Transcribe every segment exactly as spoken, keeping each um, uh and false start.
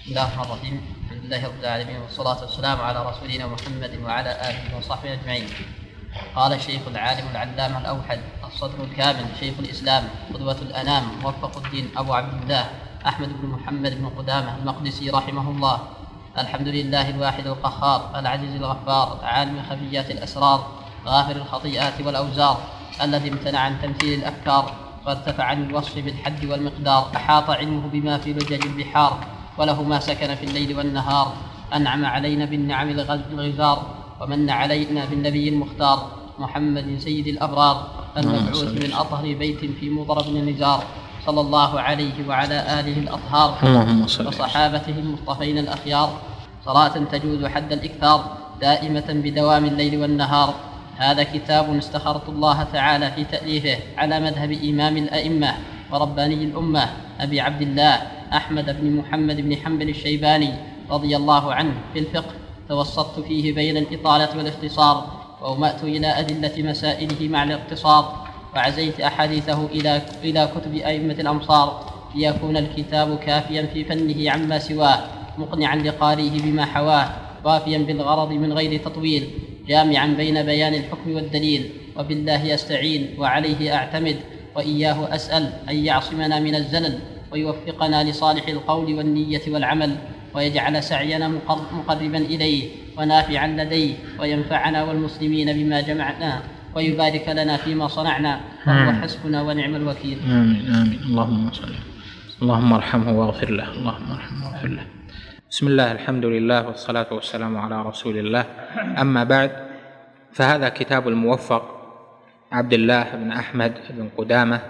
بسم الله الرحمن الرحيم. الحمد لله رب العالمين، والصلاة والسلام على رسولنا محمد وعلى آله وصحبه أجمعين. قال الشيخ العالم العلامة الأوحد الصدر الكامل شيخ الإسلام قدوة الأنام موفق الدين أبو عبد الله أحمد بن محمد بن قدامة المقدسي رحمه الله: الحمد لله الواحد القهار العزيز الغفار عالم خفيات الأسرار غافر الخطيئات والأوزار، الذي امتنع عن تمثيل الأفكار وارتفع عن الوصف بالحد والمقدار، أحاط علمه بما في لجج البحار، وله ما سكن في الليل والنهار. أنعم علينا بالنعم الغزار، ومن علينا بالنبي المختار محمد سيد الأبرار، المبعوث من أطهر بيت في مضرب النزار، صلى الله عليه وعلى آله الأطهار وصحابته المصطفين الأخيار، صلاة تجوز حد الإكثار دائمة بدوام الليل والنهار. هذا كتاب استخرت الله تعالى في تأليفه على مذهب إمام الأئمة ورباني الأمة أبي عبد الله أحمد بن محمد بن حنبل الشيباني رضي الله عنه في الفقه. توسطت فيه بين الإطالة والاختصار، وأومأت إلى أدلة مسائله مع الاقتصار، وعزيت أحاديثه إلى إلى كتب أئمة الأمصار، ليكون الكتاب كافيا في فنه عما سواه، مقنعا لقارئه بما حواه، وافيا بالغرض من غير تطويل، جامعا بين بيان الحكم والدليل. وبالله أستعين وعليه أعتمد، وإياه أسأل أن يعصمنا من الزلل، ويوفقنا لصالح القول والنية والعمل، ويجعل سعينا مقربا إليه ونافعا لديه، وينفعنا والمسلمين بما جمعنا، ويبارك لنا فيما صنعنا، وهو حسبنا ونعم الوكيل. آمين آمين. اللهم صل اللهم ارحمه واغفر له اللهم ارحمه واغفر له. بسم الله، الحمد لله، والصلاة والسلام على رسول الله. أما بعد، فهذا كتاب الموفق عبد الله بن أحمد بن قدامة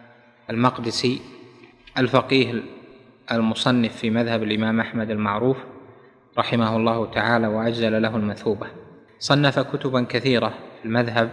المقدسي الفقيه المصنف في مذهب الإمام أحمد المعروف رحمه الله تعالى وأجزل له المثوبة. صنف كتبا كثيرة في المذهب،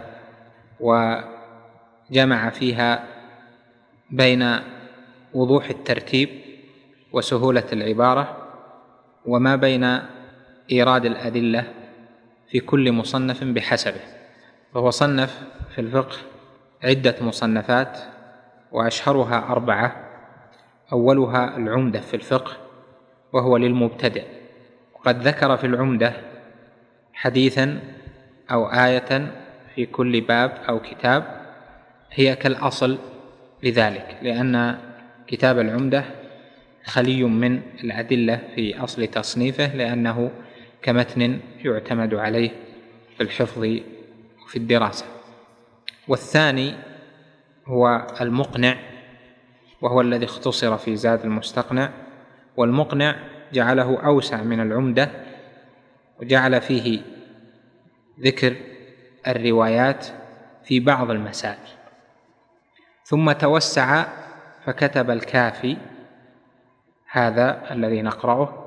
وجمع فيها بين وضوح الترتيب وسهولة العبارة، وما بين إيراد الأدلة في كل مصنف بحسبه. فهو صنف في الفقه عدة مصنفات، وأشهرها أربعة. أولها العمدة في الفقه، وهو للمبتدئ، وقد ذكر في العمدة حديثا أو آية في كل باب أو كتاب هي كالأصل لذلك، لأن كتاب العمدة خلي من الأدلة في أصل تصنيفه، لأنه كمتن يعتمد عليه في الحفظ وفي الدراسة. والثاني هو المقنع، وهو الذي اختصر في زاد المستقنع، والمقنع جعله أوسع من العمدة، وجعل فيه ذكر الروايات في بعض المسائل. ثم توسع فكتب الكافي، هذا الذي نقرأه.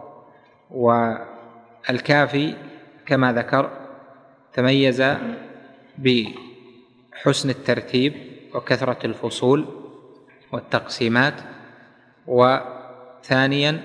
والكافي كما ذكر تميز بحسن الترتيب وكثرة الفصول والتقسيمات، وثانيا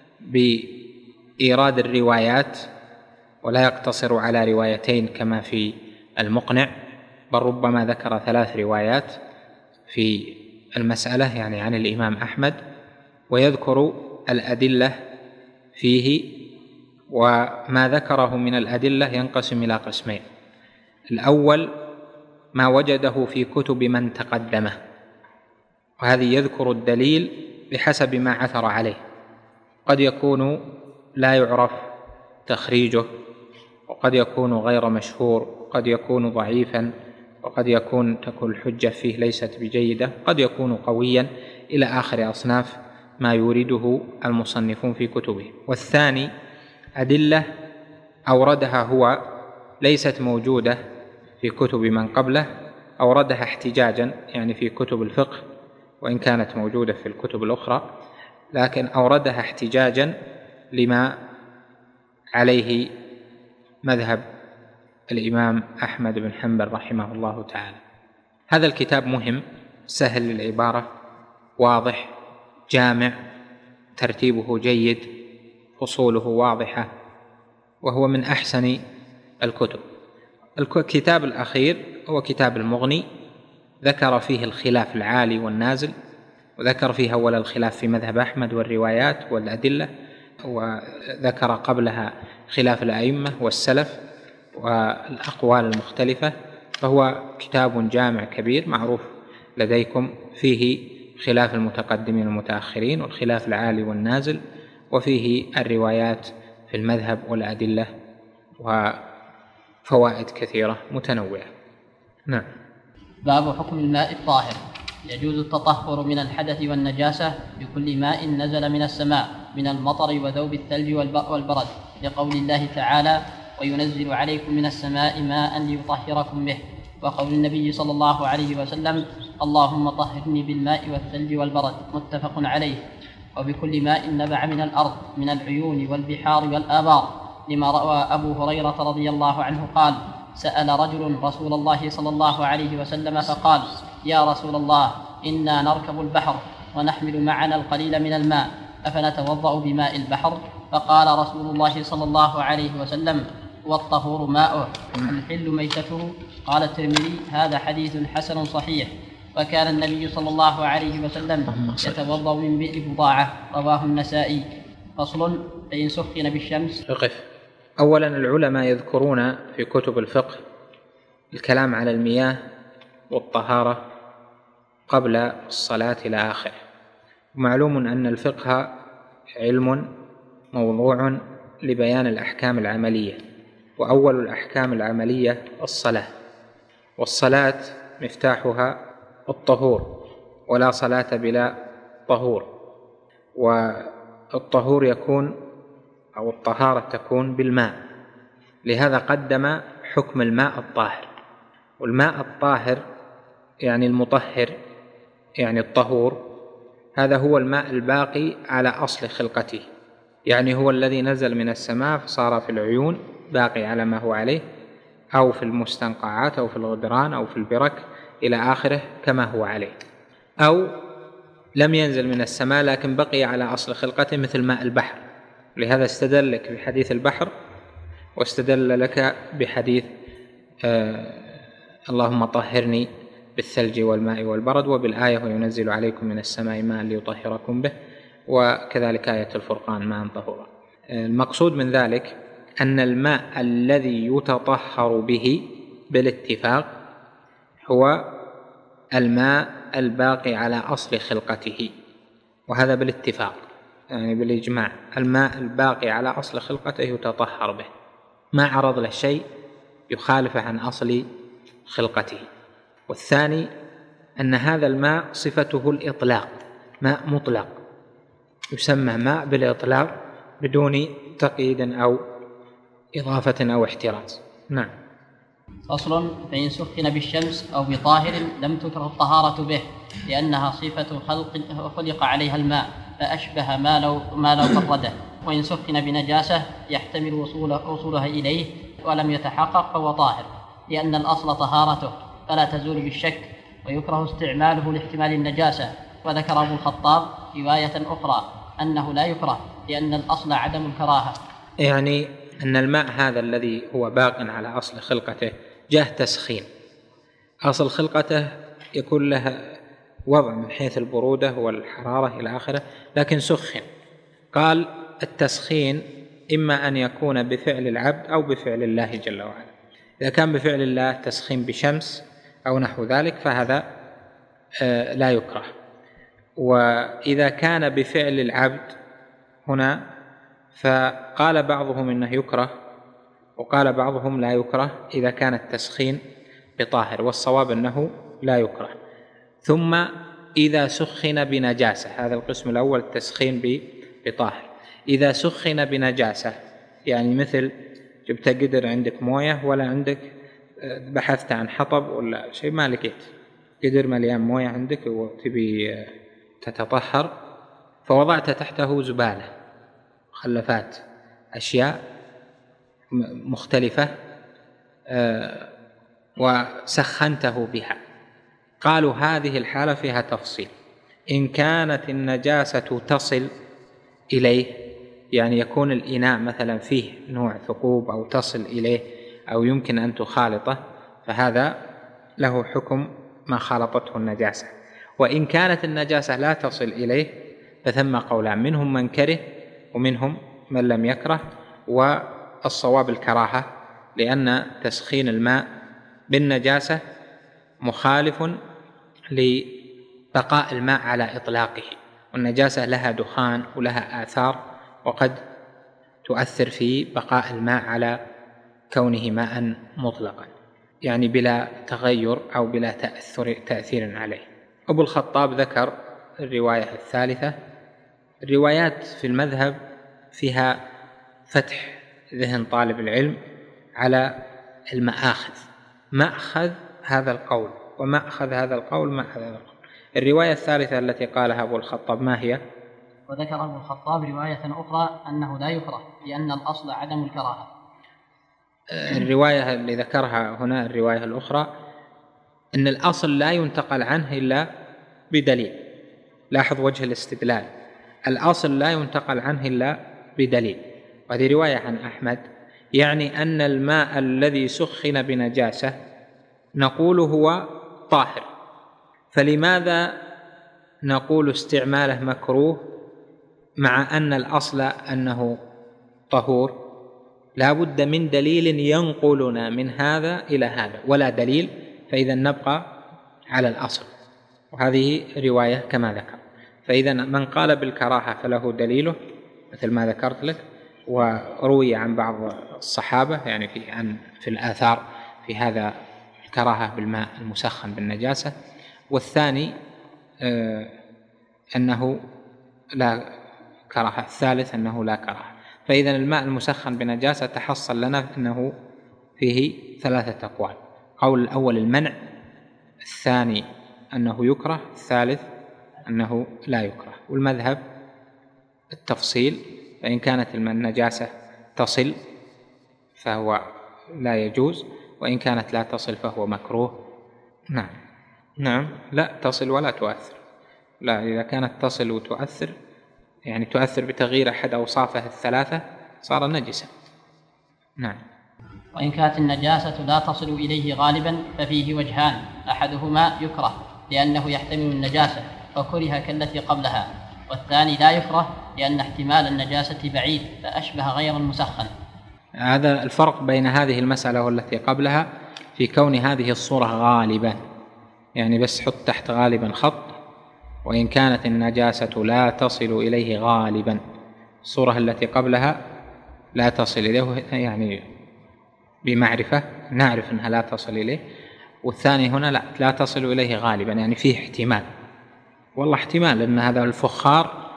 بإيراد الروايات، ولا يقتصر على روايتين كما في المقنع، بل ربما ذكر ثلاث روايات في المسألة، يعني عن الإمام أحمد، ويذكر الأدلة فيه. وما ذكره من الأدلة ينقسم إلى قسمين: الأول ما وجده في كتب من تقدمه، وهذه يذكر الدليل بحسب ما عثر عليه، قد يكون لا يعرف تخريجه، وقد يكون غير مشهور، قد يكون ضعيفا، وقد يكون تكون الحجة فيه ليست بجيدة، قد يكون قويا، إلى آخر أصناف ما يورده المصنفون في كتبه. والثاني أدلة أوردها هو ليست موجودة في كتب من قبله، أوردها احتجاجا، يعني في كتب الفقه، وإن كانت موجودة في الكتب الأخرى، لكن أوردها احتجاجا لما عليه مذهب الإمام أحمد بن حنبل رحمه الله تعالى. هذا الكتاب مهم، سهل للعبارة، واضح، جامع، ترتيبه جيد، فصوله واضحة، وهو من أحسن الكتب. الكتاب الأخير هو كتاب المغني، ذكر فيه الخلاف العالي والنازل، وذكر فيه أول الخلاف في مذهب أحمد والروايات والأدلة، وذكر قبلها خلاف الأئمة والسلف والأقوال المختلفة، فهو كتاب جامع كبير معروف لديكم، فيه خلاف المتقدمين والمتأخرين والخلاف العالي والنازل، وفيه الروايات في المذهب والأدلة وفوائد كثيرة متنوعة. نعم. باب حكم الماء الطاهر. يجوز التطهر من الحدث والنجاسة بكل ماء نزل من السماء من المطر وذوب الثلج والبرد، لقول الله تعالى: وينزل عليكم من السماء ماء ليطهركم به، وقول النبي صلى الله عليه وسلم: اللهم طهرني بالماء والثلج والبرد، متفق عليه. وبكل ماء نبع من الأرض من العيون والبحار والآبار، لما روى أبو هريرة رضي الله عنه قال: سأل رجل رسول الله صلى الله عليه وسلم فقال: يا رسول الله، إنا نركب البحر ونحمل معنا القليل من الماء، أفنتوضأ بماء البحر؟ فقال رسول الله صلى الله عليه وسلم: والطهور ماؤه، الحل ميتته. قال الترمذي: هذا حديث حسن صحيح. وكان النبي صلى الله عليه وسلم يتوضأ من بئر بضاعة، رواه النسائي. فصل: فإن سخن بالشمس. اقف. أولا، العلماء يذكرون في كتب الفقه الكلام على المياه والطهارة قبل الصلاة إلى آخره. ومعلوم أن الفقه علم موضوع لبيان الأحكام العملية، وأول الأحكام العملية الصلاة، والصلاة مفتاحها الطهور، ولا صلاة بلا طهور. والطهور يكون أو الطهارة تكون بالماء، لهذا قدم حكم الماء الطاهر. والماء الطاهر يعني المطهر، يعني الطهور، هذا هو الماء الباقي على أصل خلقته، يعني هو الذي نزل من السماء فصار في العيون باقي على ما هو عليه، أو في المستنقعات أو في الغدران أو في البرك إلى آخره كما هو عليه، أو لم ينزل من السماء لكن بقي على أصل خلقته مثل ماء البحر. لهذا استدل لك بحديث البحر، واستدل لك بحديث آه اللهم طهرني بالثلج والماء والبرد، وبالآية وينزل عليكم من السماء ماء ليطهركم به، وكذلك آية الفرقان ماء طهورا. المقصود من ذلك أن الماء الذي يتطهر به بالاتفاق هو الماء الباقي على أصل خلقته، وهذا بالاتفاق يعني بالإجماع. الماء الباقي على أصل خلقته يتطهر به، ما عرض له شيء يخالف عن أصل خلقته. والثاني أن هذا الماء صفته الإطلاق، ماء مطلق، يسمى ماء بالإطلاق بدون تقييد أو إضافة أو احتراز. نعم. فصل: فإن سخن بالشمس أو بطاهر لم تكره الطهارة به، لأنها صفة خلق خلق عليها الماء، فأشبه ما لو, ما لو فرده. وإن سخن بنجاسة يحتمل وصول وصولها إليه ولم يتحقق فهو طاهر، لأن الأصل طهارته فلا تزول بالشك، ويكره استعماله لاحتمال النجاسة. وذكر أبو الخطاب رواية أخرى أنه لا يكره، لأن الأصل عدم الكراهة، يعني أن الماء هذا الذي هو باق على أصل خلقته جاه تسخين، أصل خلقته يكون له وضع من حيث البرودة والحرارة إلى آخره، لكن سخن. قال التسخين إما أن يكون بفعل العبد أو بفعل الله جل وعلا. إذا كان بفعل الله تسخين بشمس أو نحو ذلك فهذا لا يكره. وإذا كان بفعل العبد هنا فقال بعضهم إنه يكره، وقال بعضهم لا يكره إذا كان التسخين بطاهر، والصواب أنه لا يكره. ثم إذا سخن بنجاسة، هذا القسم الأول التسخين بطاهر. إذا سخن بنجاسة يعني مثل جبت قدر عندك موية ولا عندك بحثت عن حطب ولا شيء ما لقيت، قدر مليان موية عندك وتبي تتطهر، فوضعت تحته زبالة مخلفات أشياء مختلفة وسخنته بها. قالوا هذه الحالة فيها تفصيل. إن كانت النجاسة تصل إليه، يعني يكون الإناء مثلا فيه نوع ثقوب أو تصل إليه أو يمكن أن تخالطه، فهذا له حكم ما خالطته النجاسة. وإن كانت النجاسة لا تصل إليه فثم قولان، منهم من كره ومنهم من لم يكره، والصواب الكراهة، لأن تسخين الماء بالنجاسة مخالف لبقاء الماء على إطلاقه، والنجاسة لها دخان ولها آثار، وقد تؤثر في بقاء الماء على كونه ماء مطلقا، يعني بلا تغير أو بلا تأثر تأثير عليه. أبو الخطاب ذكر الرواية الثالثة. الروايات في المذهب فيها فتح ذهن طالب العلم على المآخذ، مأخذ هذا القول ومأخذ هذا القول مأخذ هذا القول. الرواية الثالثة التي قالها أبو الخطاب ما هي؟ وذكر أبو الخطاب رواية أخرى أنه لا يكره لأن الأصل عدم الكراهة. الرواية اللي ذكرها هنا الرواية الأخرى أن الأصل لا ينتقل عنه إلا بدليل. لاحظ وجه الاستدلال، الأصل لا ينتقل عنه إلا بدليل. وهذه رواية عن أحمد، يعني أن الماء الذي سخن بنجاسة نقول هو طاهر، فلماذا نقول استعماله مكروه مع أن الأصل أنه طهور؟ لا بد من دليل ينقلنا من هذا إلى هذا، ولا دليل فإذا نبقى على الأصل. وهذه رواية كما ذكر. فإذا من قال بالكراهة فله دليله مثل ما ذكرت لك، وروي عن بعض الصحابة يعني في عن في الآثار في هذا الكراهة بالماء المسخن بالنجاسة. والثاني آه أنه لا كراهة، الثالث أنه لا كراهة. فإذا الماء المسخن بنجاسة تحصل لنا أنه فيه ثلاثة أقوال: قول الأول المنع، الثاني أنه يكره، الثالث أنه لا يكره. والمذهب التفصيل، فإن كانت النجاسة تصل فهو لا يجوز، وإن كانت لا تصل فهو مكروه. نعم نعم لا تصل ولا تؤثر. لا، إذا كانت تصل وتؤثر يعني تؤثر بتغيير أحد أوصافه الثلاثة صار نجسا. نعم. وإن كانت النجاسة لا تصل إليه غالبا ففيه وجهان: أحدهما يكره لأنه يحتمل النجاسة فكره كالتي قبلها، والثاني لا يكره لأن احتمال النجاسة بعيد فأشبه غير المسخن. هذا الفرق بين هذه المسألة والتي قبلها في كون هذه الصورة غالبا، يعني بس حط تحت غالبا خط: وإن كانت النجاسة لا تصل إليه غالبا. الصورة التي قبلها لا تصل إليه يعني بمعرفة نعرف أنها لا تصل إليه، والثاني هنا لا, لا تصل إليه غالبا، يعني فيه احتمال. والله احتمال أن هذا الفخار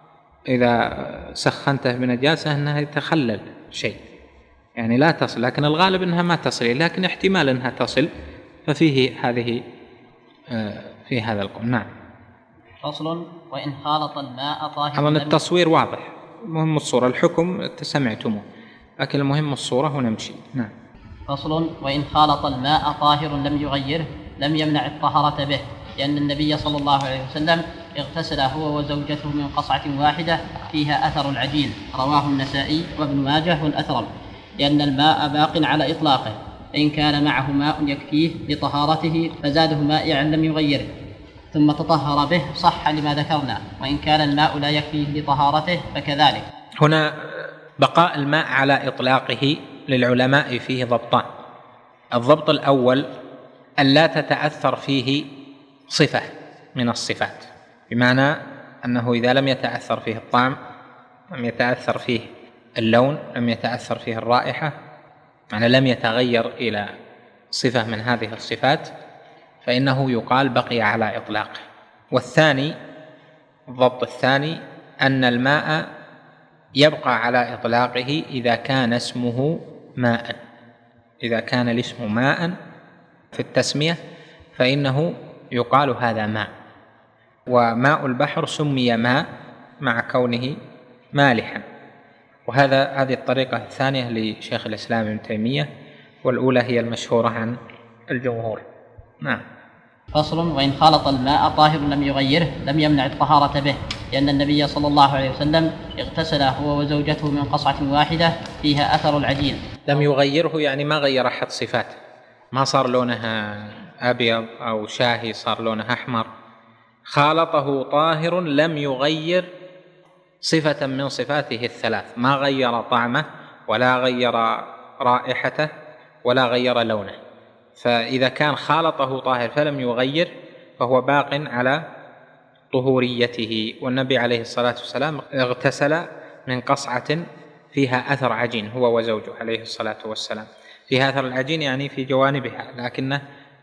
إذا سخنته بنجاسة أنها يتخلل شيء، يعني لا تصل، لكن الغالب أنها ما تصل، لكن احتمال أنها تصل، ففيه هذه في هذا القول. نعم. فصل: وإن خالط الماء طاهرا. أظن التصوير واضح، مهم الصورة، الحكم سمعتموه، لكن المهم الصورة ونمشي. نعم. فصل: وإن خالط الماء طاهر لم يغيره لم يمنع الطهارة به، لأن النبي صلى الله عليه وسلم اغتسل هو وزوجته من قصعة واحدة فيها أثر العجين، رواه النسائي وابن ماجه والأثرم، لأن الماء باق على إطلاقه، فإن كان معه ماء يكفيه لطهارته فزاده مائعا لم يغيره ثم تطهر به صح لما ذكرنا، وإن كان الماء لا يكفيه لطهارته فكذلك. هنا بقاء الماء على إطلاقه للعلماء فيه ضبطان: الضبط الأول أن لا تتأثر فيه صفة من الصفات، بمعنى أنه إذا لم يتأثر فيه الطعم، لم يتأثر فيه اللون، لم يتأثر فيه الرائحة، يعني لم يتغير إلى صفة من هذه الصفات، فإنه يقال بقي على إطلاقه. والثاني، الضبط الثاني، أن الماء يبقى على إطلاقه إذا كان اسمه ماء. إذا كان الاسم ماء في التسمية فإنه يقال هذا ماء. وماء البحر سمي ماء مع كونه مالحا. وهذا هذه الطريقة الثانية لشيخ الإسلام ابن تيمية، والأولى هي المشهورة عن الجمهور. نعم. فصل: وإن خالط الماء طاهر لم يغيره لم يمنع الطهارة به، لأن النبي صلى الله عليه وسلم اغتسل هو وزوجته من قصعة واحدة فيها أثر العجين. لم يغيره يعني ما غير أحد صفاته، ما صار لونها أبيض أو شاهي، صار لونها أحمر. خالطه طاهر لم يغير صفة من صفاته الثلاث، ما غير طعمه ولا غير رائحته ولا غير لونه، فإذا كان خالطه طاهر فلم يغير فهو باق على طهوريته. والنبي عليه الصلاة والسلام اغتسل من قصعة فيها أثر عجين، هو وزوجه عليه الصلاة والسلام، فيها أثر العجين يعني في جوانبها، لكنه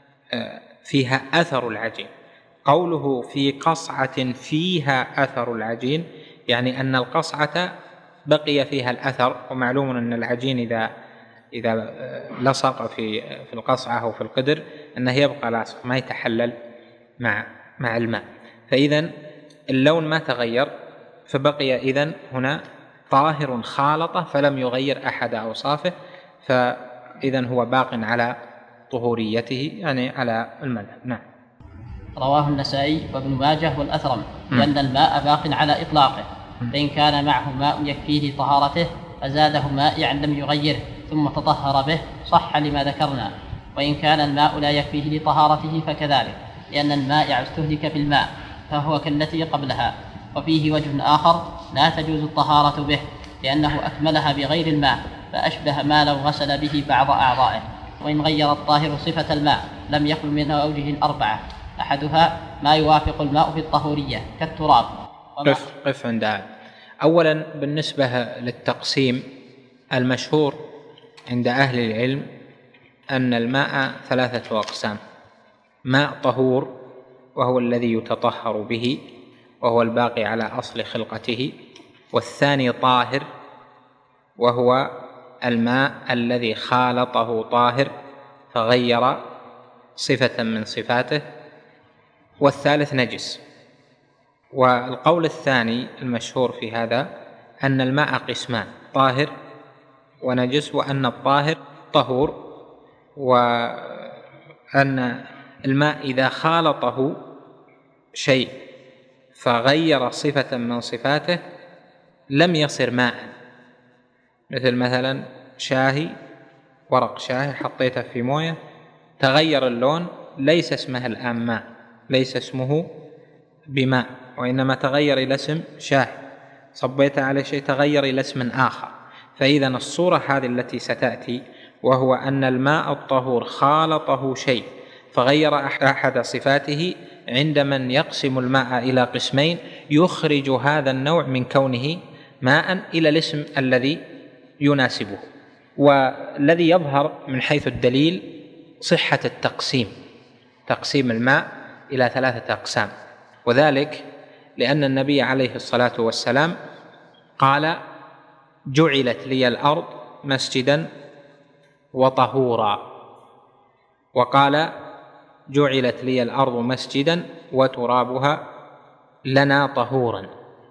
فيها أثر العجين. قوله في قصعة فيها أثر العجين يعني أن القصعة بقي فيها الأثر، ومعلوم أن العجين إذا إذا لصق في في القصعة أو في القدر أنه يبقى لاصق ما يتحلل مع مع الماء، فإذا اللون ما تغير، فبقي إذن هنا طاهر خالطه فلم يغير أحد أوصافه، فإذن هو باق على طهوريته يعني على المذهب. نعم. رواه النسائي وابن ماجه والأثرم لأن الماء باق على إطلاقه، فإن كان معه ماء يكفيه طهارته فزاده مائعا لم يغيره ثم تطهر به صح لما ذكرنا، وإن كان الماء لا يكفيه لطهارته فكذلك، لأن المائع استهلك في الماء فهو كالتي قبلها. وفيه وجه آخر لا تجوز الطهارة به لأنه أكملها بغير الماء، فأشبه ما لو غسل به بعض أعضائه. وإن غير الطاهر صفة الماء لم يخل من أوجه أربعة، أحدها ما يوافق الماء في الطهورية كالتراب. قف, قف عند هذا. أولا بالنسبة للتقسيم المشهور عند أهل العلم أن الماء ثلاثة أقسام: ماء طهور وهو الذي يتطهر به وهو الباقي على أصل خلقته، والثاني طاهر وهو الماء الذي خالطه طاهر فغير صفة من صفاته، والثالث نجس. والقول الثاني المشهور في هذا أن الماء قسمان: طاهر ونجس، وأن الطاهر طهور، وأن الماء إذا خالطه شيء فغير صفة من صفاته لم يصر ماء، مثل مثلا شاهي، ورق شاهي حطيته في موية تغير اللون، ليس اسمه الآن ماء، ليس اسمه بماء، وإنما تغير إلى اسم شاهي، صبيت عليه شيء تغير إلى اسم آخر. فإذا الصورة هذه التي ستأتي وهو أن الماء الطهور خالطه شيء فغير أحد صفاته، عند من يقسم الماء إلى قسمين يخرج هذا النوع من كونه ماء إلى الاسم الذي يناسبه. والذي يظهر من حيث الدليل صحة التقسيم، تقسيم الماء إلى ثلاثة أقسام، وذلك لأن النبي عليه الصلاة والسلام قال: جعلت لي الأرض مسجدا وطهورا، وقال: جعلت لي الأرض مسجدا وترابها لنا طهورا.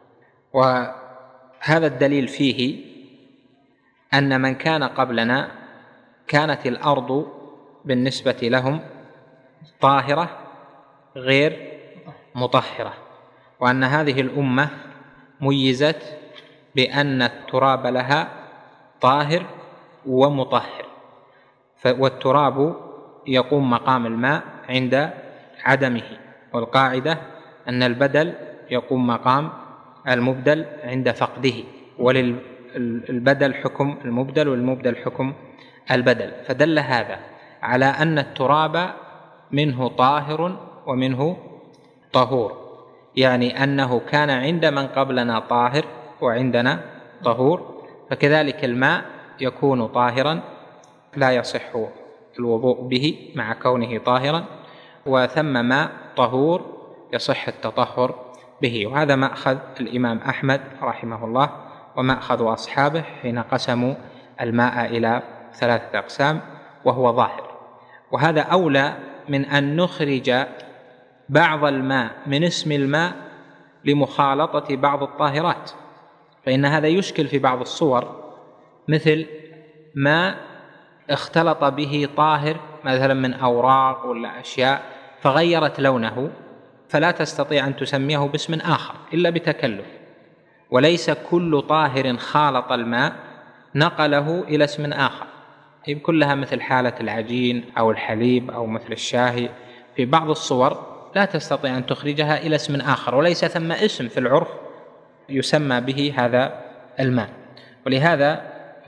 وهذا الدليل فيه أن من كان قبلنا كانت الأرض بالنسبة لهم طاهرة غير مطهرة، وأن هذه الأمة ميزت بأن التراب لها طاهر ومطهر، والتراب يقوم مقام الماء عند عدمه، والقاعدة أن البدل يقوم مقام المبدل عند فقده، وللبدل حكم المبدل والمبدل حكم البدل. فدل هذا على أن التراب منه طاهر ومنه طهور، يعني أنه كان عند من قبلنا طاهر وعندنا طهور، فكذلك الماء يكون طاهرا لا يصح الوضوء به مع كونه طاهرا، وثم ماء طهور يصح التطهر به. وهذا مأخذ الإمام أحمد رحمه الله ومأخذ أصحابه حين قسموا الماء إلى ثلاثة أقسام، وهو ظاهر. وهذا أولى من أن نخرج بعض الماء من اسم الماء لمخالطة بعض الطاهرات، فإن هذا يشكل في بعض الصور، مثل ماء اختلط به طاهر مثلا من أوراق ولا أشياء فغيرت لونه، فلا تستطيع أن تسميه باسم آخر إلا بتكلف. وليس كل طاهر خالط الماء نقله إلى اسم آخر، هي كلها مثل حالة العجين أو الحليب أو مثل الشاهي، في بعض الصور لا تستطيع أن تخرجها إلى اسم آخر، وليس ثم اسم في العرف يسمى به هذا الماء. ولهذا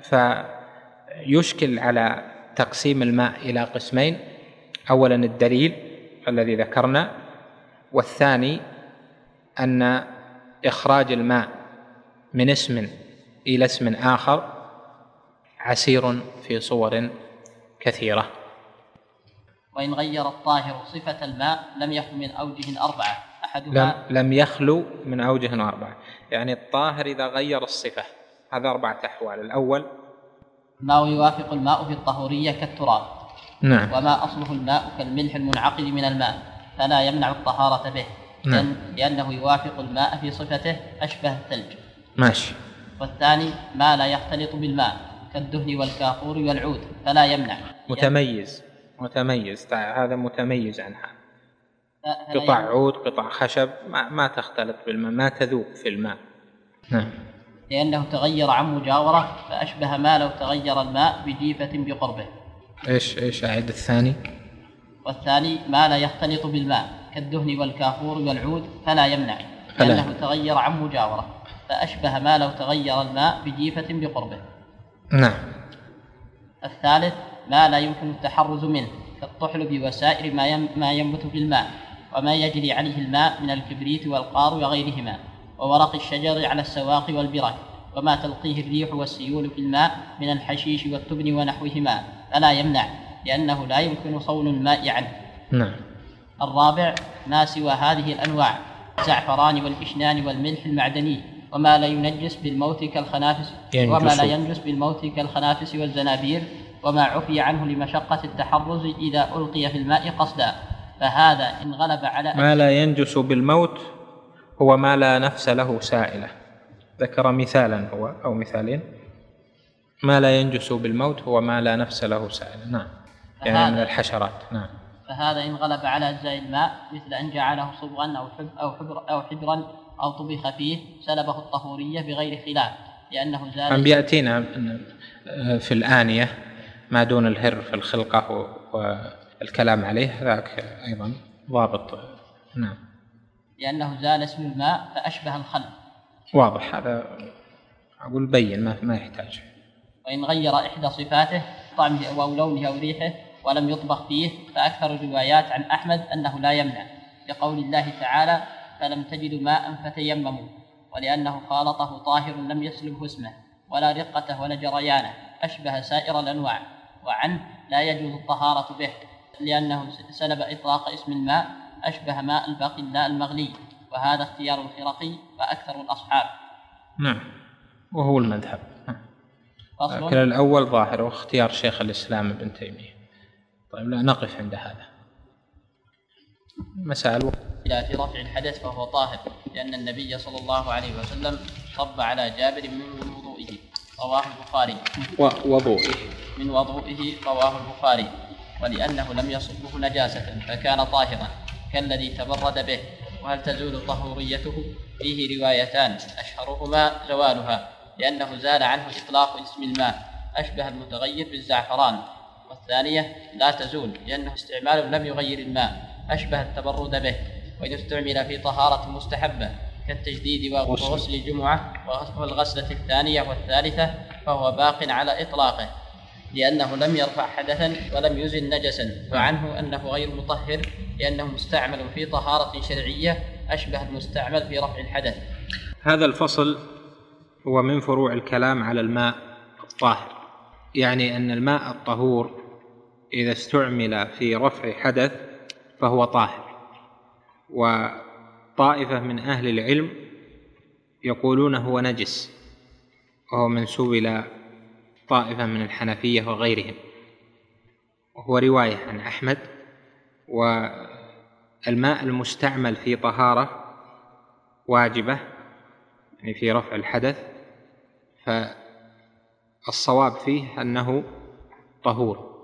فيشكل على تقسيم الماء إلى قسمين: أولا الدليل الذي ذكرنا، والثاني أن إخراج الماء من اسم إلى اسم آخر عسير في صور كثيرة. وإن غير الطاهر صفة الماء لم يخل من أوجه أربعة أحدها لم, لم يخلو من أوجه أربعة، يعني الطاهر إذا غير الصفة هذا أربعة أحوال. الأول ما يوافق الماء في الطهورية كالتراب، نعم، وما أصله الماء كالملح المنعقد من الماء فلا يمنع الطهارة به، نعم، لأنه يوافق الماء في صفته أشبه الثلج. ماشي. والثاني ما لا يختلط بالماء كالدهن والكافور والعود فلا يمنع، متميز متميز هذا متميز عن هذا، قطع عود قطع خشب ما, ما تختلط بالماء، ما تذوب في الماء. نعم. لأنه تغير عن مجاورة فأشبه ما لو تغير الماء بجيفة بقربه. إيش إيش أعد الثاني؟ والثاني ما لا يختلط بالماء كالدهن والكافور والعود فلا يمنع، فلا. لأنه تغير عن مجاورة فأشبه ما لو تغير الماء بجيفة بقربه. نعم. الثالث ما لا يمكن التحرز منه كالطحلب وسائر ما ينبت في الماء وما يجري عليه الماء من الكبريت والقار وغيرهما، وورق الشجر على السواق والبرك، وما تلقيه الريح والسيول في الماء من الحشيش والتبن ونحوهما فلا يمنع، لأنه لا يمكن صون الماء عنه. نعم. الرابع ما سوى هذه الأنواع: الزعفران والإشنان والملح المعدني، وما لا ينجس بالموت كالخنافس ينجس. وما لا ينجس بالموت كالخنافس والزنابير، وما عفي عنه لمشقة التحرز إذا ألقي في الماء قصدا، فهذا إن غلب على ما لا ينجس بالموت هو ما لا نفس له سائلة. ذكر مثالا هو أو مثالين. ما لا ينجس بالموت هو ما لا نفس له سائلة. نعم، يعني من الحشرات. نعم. فهذا إن غلب على أجزاء الماء مثل أن جعله صبغا أو حب أو حبر أو حبرا أو طبخ فيه سلبه الطهورية بغير خلاف، لأنه زال. أم بيأتينا في الآنية ما دون الهر في الخلقة والكلام عليه ذاك أيضا ضابط. نعم. لأنه زال اسم الماء فأشبه الخل. واضح هذا، أقول بين ما ما يحتاج. وإن غير إحدى صفاته طعمه أو لونه أو ريحه ولم يطبخ فيه فأكثر الروايات عن أحمد أنه لا يمنع، لقول الله تعالى: فلم تجدوا ماء فتيمموا، ولأنه خالطه طاهر لم يسلبه اسمه ولا رقته ولا جريانه أشبه سائر الأنواع، وعنه لا يجوز الطهارة به لأنه سلب إطلاق اسم الماء أشبه ماء البقلاء المغلي، وهذا اختيار الخرقي وأكثر الأصحاب. نعم، وهو المذهب. لكن فصل. الأول ظاهر واختيار شيخ الإسلام ابن تيمية. طيب لا نقف عند هذا. مسألة إلى في رفع الحدث فهو طاهر، لأن النبي صلى الله عليه وسلم صب على جابر من وضوئه، رواه البخاري. وضوئه من وضوئه رواه البخاري، ولأنه لم يصبه نجاسة فكان طاهرا كالذي تبرد به. وهل تزول طهوريته؟ فيه روايتان، أشهرهما زوالها لأنه زال عنه إطلاق اسم الماء أشبه المتغير بالزعفران، والثانية لا تزول لأنه استعمال لم يغير الماء أشبه التبرد به، وإذا استعمل في طهارة مستحبة كالتجديد وغسل الجمعة والغسلة الثانية والثالثة فهو باق على إطلاقه لأنه لم يرفع حدثا ولم يزل نجسا، وعنه أنه غير مطهر لأنه مستعمل في طهارة شرعية أشبه المستعمل في رفع الحدث. هذا الفصل هو من فروع الكلام على الماء الطاهر، يعني أن الماء الطهور إذا استعمل في رفع حدث فهو طاهر. وطائفة من أهل العلم يقولون هو نجس، وهو منسوب إلى طائفة من الحنفية وغيرهم، وهو رواية عن أحمد. والماء المستعمل في طهارة واجبة يعني في رفع الحدث فالصواب فيه أنه طهور،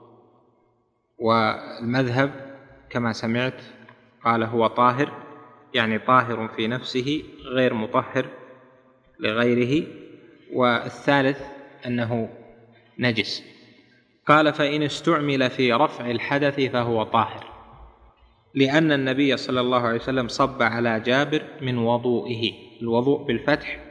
والمذهب كما سمعت قال هو طاهر، يعني طاهر في نفسه غير مطهر لغيره. والثالث أنه نجس. قال: فإن استعمل في رفع الحدث فهو طاهر، لأن النبي صلى الله عليه وسلم صب على جابر من وضوئه، الوضوء بالفتح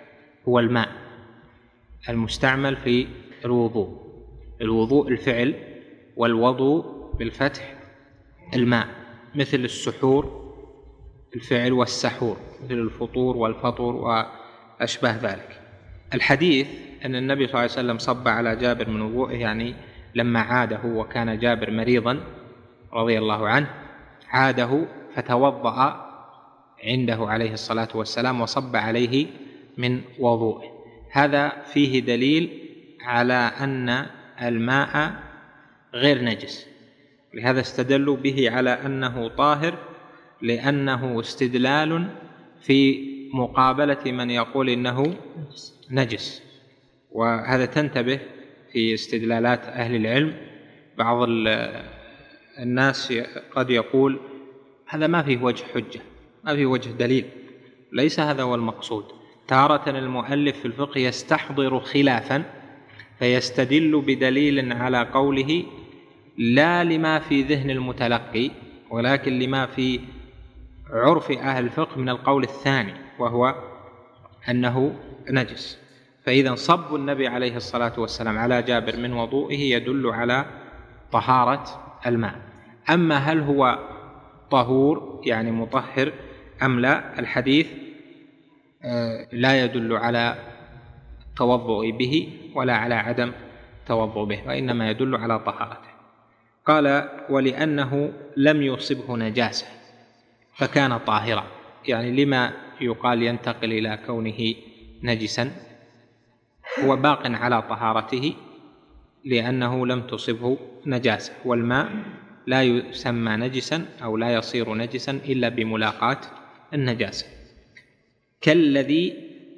هو الماء المستعمل في الوضوء. الوضوء الفعل، والوضوء بالفتح الماء، مثل السحور الفعل والسحور، مثل الفطور والفطر وأشبه ذلك. الحديث أن النبي صلى الله عليه وسلم صب على جابر من وضوءه، يعني لما عاده وكان جابر مريضا رضي الله عنه، عاده فتوضأ عنده عليه الصلاة والسلام وصب عليه من وضوءه. هذا فيه دليل على أن الماء غير نجس، لهذا استدلوا به على أنه طاهر، لأنه استدلال في مقابلة من يقول إنه نجس. وهذا تنتبه في استدلالات أهل العلم. بعض الناس قد يقول هذا ما فيه وجه حجة، ما فيه وجه دليل، ليس هذا هو المقصود. تارة المؤلف في الفقه يستحضر خلافا فيستدل بدليل على قوله لا لما في ذهن المتلقي، ولكن لما في عرف أهل الفقه من القول الثاني، وهو أنه نجس. فإذا صب النبي عليه الصلاة والسلام على جابر من وضوئه يدل على طهارة الماء. أما هل هو طهور يعني مطهر أم لا، الحديث لا يدل على التوضؤ به ولا على عدم التوضؤ به، وإنما يدل على طهارته. قال ولأنه لم يصبه نجاسة فكان طاهرا، يعني لما يقال ينتقل إلى كونه نجسا، هو باق على طهارته لأنه لم تصبه نجاسة، والماء لا يسمى نجسا أو لا يصير نجسا إلا بملاقاة النجاسة، كالذي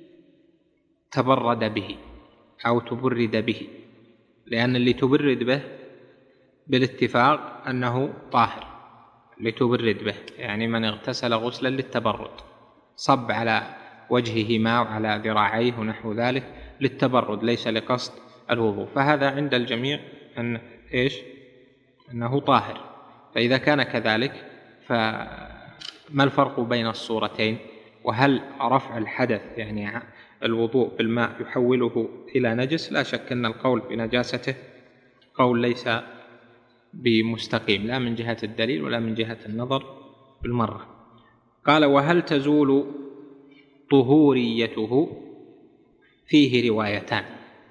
تبرد به أو تبرد به، لأن اللي تبرد به بالاتفاق أنه طاهر، لتبرد به يعني من اغتسل غسلا للتبرد، صب على وجهه ماء وعلى ذراعيه ونحو ذلك للتبرد ليس لقصد الوضوء، فهذا عند الجميع أن إيش؟ أنه طاهر. فإذا كان كذلك فما الفرق بين الصورتين؟ وهل رفع الحدث يعني الوضوء بالماء يحوله إلى نجس؟ لا شك أن القول بنجاسته قول ليس بمستقيم، لا من جهة الدليل ولا من جهة النظر بالمرة. قال وهل تزول طهوريته؟ فيه روايتان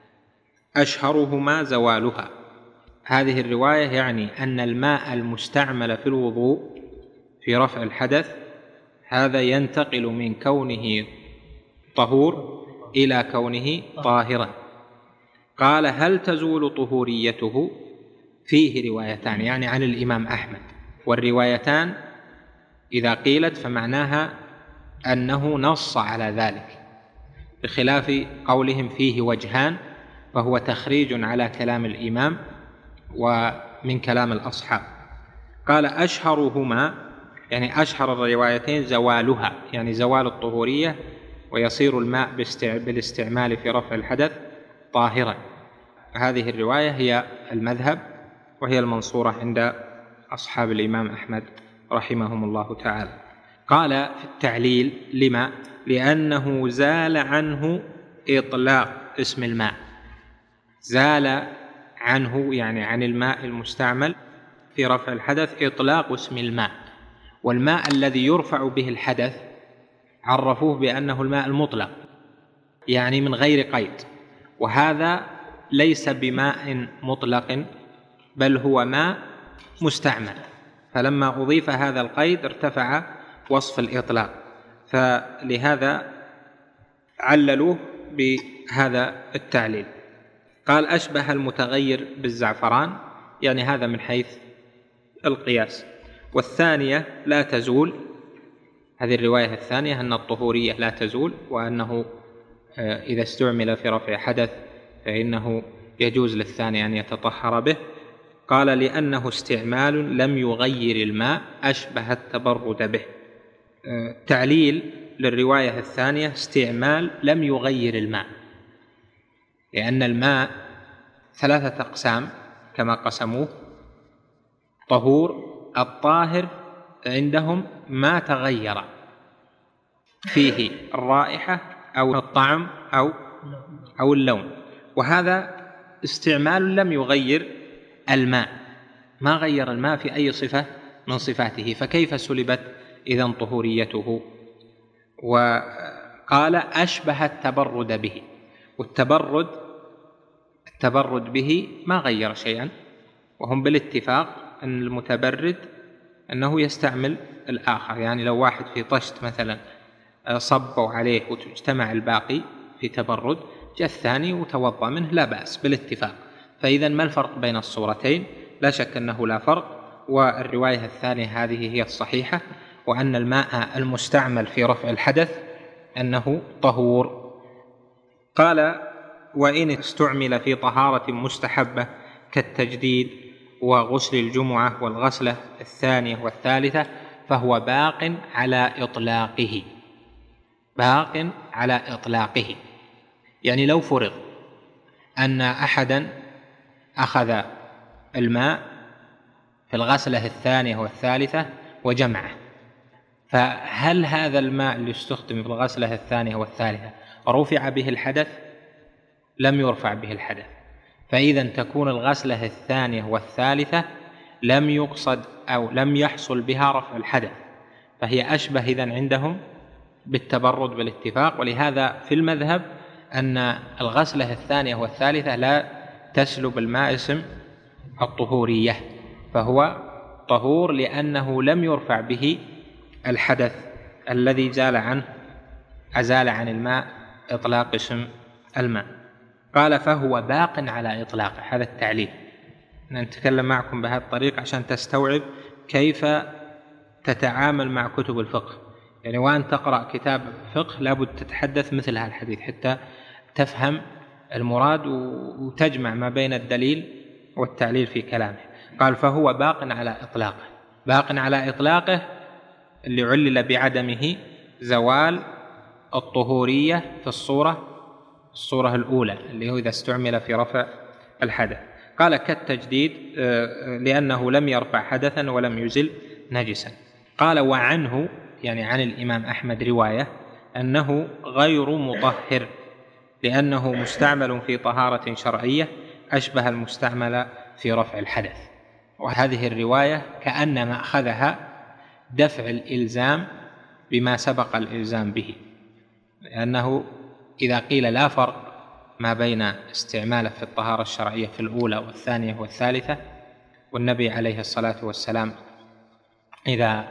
أشهرهما زوالها. هذه الرواية يعني أن الماء المستعمل في الوضوء في رفع الحدث هذا ينتقل من كونه طهور إلى كونه طاهرا. قال هل تزول طهوريته؟ فيه روايتان، يعني عن الإمام أحمد، والروايتان إذا قيلت فمعناها أنه نص على ذلك، بخلاف قولهم فيه وجهان فهو تخريج على كلام الإمام ومن كلام الأصحاب. قال أشهرهما يعني أشهر الروايتين زوالها، يعني زوال الطهورية ويصير الماء بالاستعمال في رفع الحدث طاهرا. هذه الرواية هي المذهب وهي المنصورة عند أصحاب الإمام أحمد رحمهم الله تعالى. قال في التعليل لما؟ لأنه زال عنه إطلاق اسم الماء، زال عنه يعني عن الماء المستعمل في رفع الحدث إطلاق اسم الماء، والماء الذي يرفع به الحدث عرفوه بأنه الماء المطلق يعني من غير قيد، وهذا ليس بماء مطلق بل هو ماء مستعمل، فلما أضيف هذا القيد ارتفع وصف الإطلاق، فلهذا عللوه بهذا التعليل. قال أشبه المتغير بالزعفران، يعني هذا من حيث القياس. والثانية لا تزول، هذه الرواية الثانية أن الطهورية لا تزول، وأنه إذا استعمل في رفع حدث فإنه يجوز للثاني أن يتطهر به. قال لأنه استعمال لم يغير الماء أشبه التبرد به. تعليل للرواية الثانية استعمال لم يغير الماء، لأن الماء ثلاثة أقسام كما قسموه: طهور، الطاهر عندهم ما تغير فيه الرائحة أو الطعم أو أو اللون. وهذا استعمال لم يغير الماء، ما غير الماء في أي صفة من صفاته، فكيف سلبت إذن طهوريته؟ وقال أشبه التبرد به، والتبرد التبرد به ما غير شيئا، وهم بالاتفاق أن المتبرد أنه يستعمل الآخر. يعني لو واحد في طشت مثلا صبوا عليه واجتمع الباقي في تبرد، جاء الثاني وتوضأ منه لا بأس بالاتفاق. فإذا ما الفرق بين الصورتين؟ لا شك أنه لا فرق، والرواية الثانية هذه هي الصحيحة، وأن الماء المستعمل في رفع الحدث أنه طهور. قال وإن استعمل في طهارة مستحبة كالتجديد وغسل الجمعة والغسلة الثانية والثالثة فهو باق على إطلاقه، باق على إطلاقه. يعني لو فرض أن أحدا أخذ الماء في الغسلة الثانية والثالثة وجمعه، فهل هذا الماء اللي استخدم في الغسلة الثانية والثالثة رفع به الحدث؟ لم يرفع به الحدث. فإذا تكون الغسلة الثانية والثالثة لم يقصد أو لم يحصل بها رفع الحدث، فهي أشبه إذن عندهم بالتبرد بالاتفاق. ولهذا في المذهب أن الغسلة الثانية والثالثة لا تسلب الماء اسم الطهورية، فهو طهور لأنه لم يرفع به الحدث الذي زال عنه أزال عن الماء إطلاق اسم الماء. قال فهو باق على إطلاقه. هذا التعليل نتكلم معكم بهذه الطريقة عشان تستوعب كيف تتعامل مع كتب الفقه. يعني وأن تقرأ كتاب فقه لابد تتحدث مثل هذا الحديث حتى تفهم المراد وتجمع ما بين الدليل والتعليل في كلامه. قال فهو باق على إطلاقه. باق على إطلاقه اللي علل بعدمه زوال الطهورية في الصورة الصورة الأولى اللي هو إذا استعمل في رفع الحدث. قال كالتجديد لأنه لم يرفع حدثا ولم يزل نجسا. قال وعنه يعني عن الإمام أحمد رواية أنه غير مطهر لأنه مستعمل في طهارة شرعية أشبه المستعمل في رفع الحدث. وهذه الرواية كأنما أخذها دفع الإلزام بما سبق الإلزام به، لأنه إذا قيل لا فرق ما بين استعماله في الطهارة الشرعية في الأولى والثانية والثالثة، والنبي عليه الصلاة والسلام إذا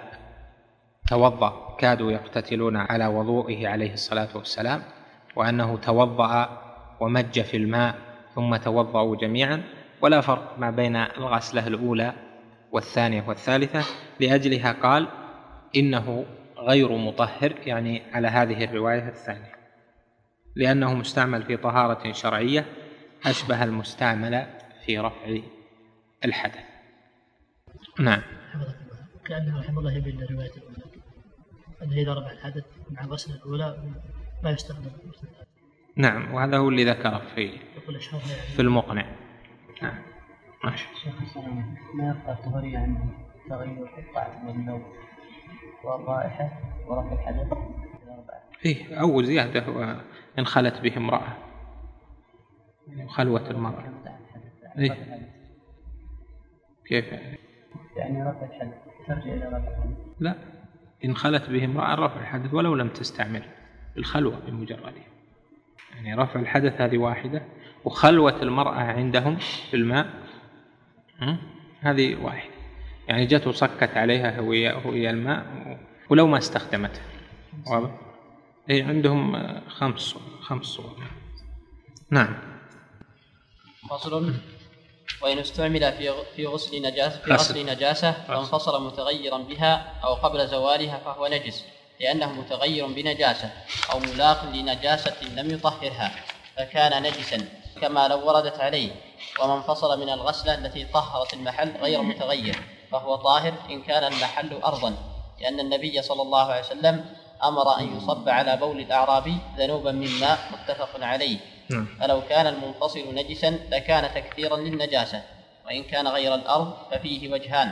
توضأ كادوا يقتتلون على وضوئه عليه الصلاة والسلام، وأنه توضأ ومج في الماء ثم توضأوا جميعا، ولا فرق ما بين الغسلة الأولى والثانية والثالثة. لأجلها قال إنه غير مطهر، يعني على هذه الرواية الثانية، لأنه مستعمل في طهارة شرعية أشبه المستعمل في رفع الحدث. نعم. كأنه رحمه الله يبين الرواية الأولى أنه إذا رفع الحدث مع الغسلة الأولى لا يستخدم. نعم، وهذا هو اللي ذكره في في المقنع. نعم. ماشي. شيخ السلام، ما يبقى الطهورية عنده تغير الطعم واللون والرائحة ورفع الحدث؟ إيه، أول زيادة هو إن خلت به امرأة، يعني خلوة المرأة. إيه؟ كيف يعني رفع الحدث ترجع إلى رفع الحدث؟ لا، إن خلت به امرأة رفع الحدث ولو لم تستعمل الخلوة بمجرده. يعني رفع الحدث هذه واحدة، وخلوة المرأة عندهم في الماء هذه واحدة. يعني جت وصكت عليها هوية الماء ولو ما استخدمته. واضح؟ إيه، عندهم خمس صور خمس صور. نعم. فصل. وإن استعمل في في غسل نجاسة في غسل نجاسة فانفصل متغيرا بها أو قبل زوالها فهو نجس، لأنه متغير بنجاسة أو ملاق لنجاسة لم يطهرها فكان نجسا كما لو وردت عليه. ومن انفصل من الغسلة التي طهرت المحل غير متغير فهو طاهر إن كان المحل أرضا، لأن النبي صلى الله عليه وسلم أمر أن يصب على بول الأعرابي ذنوبا من ماء متفق عليه. فلو كان المنفصل نجسا لكان تكثيرا للنجاسة، وإن كان غير الأرض ففيه وجهان،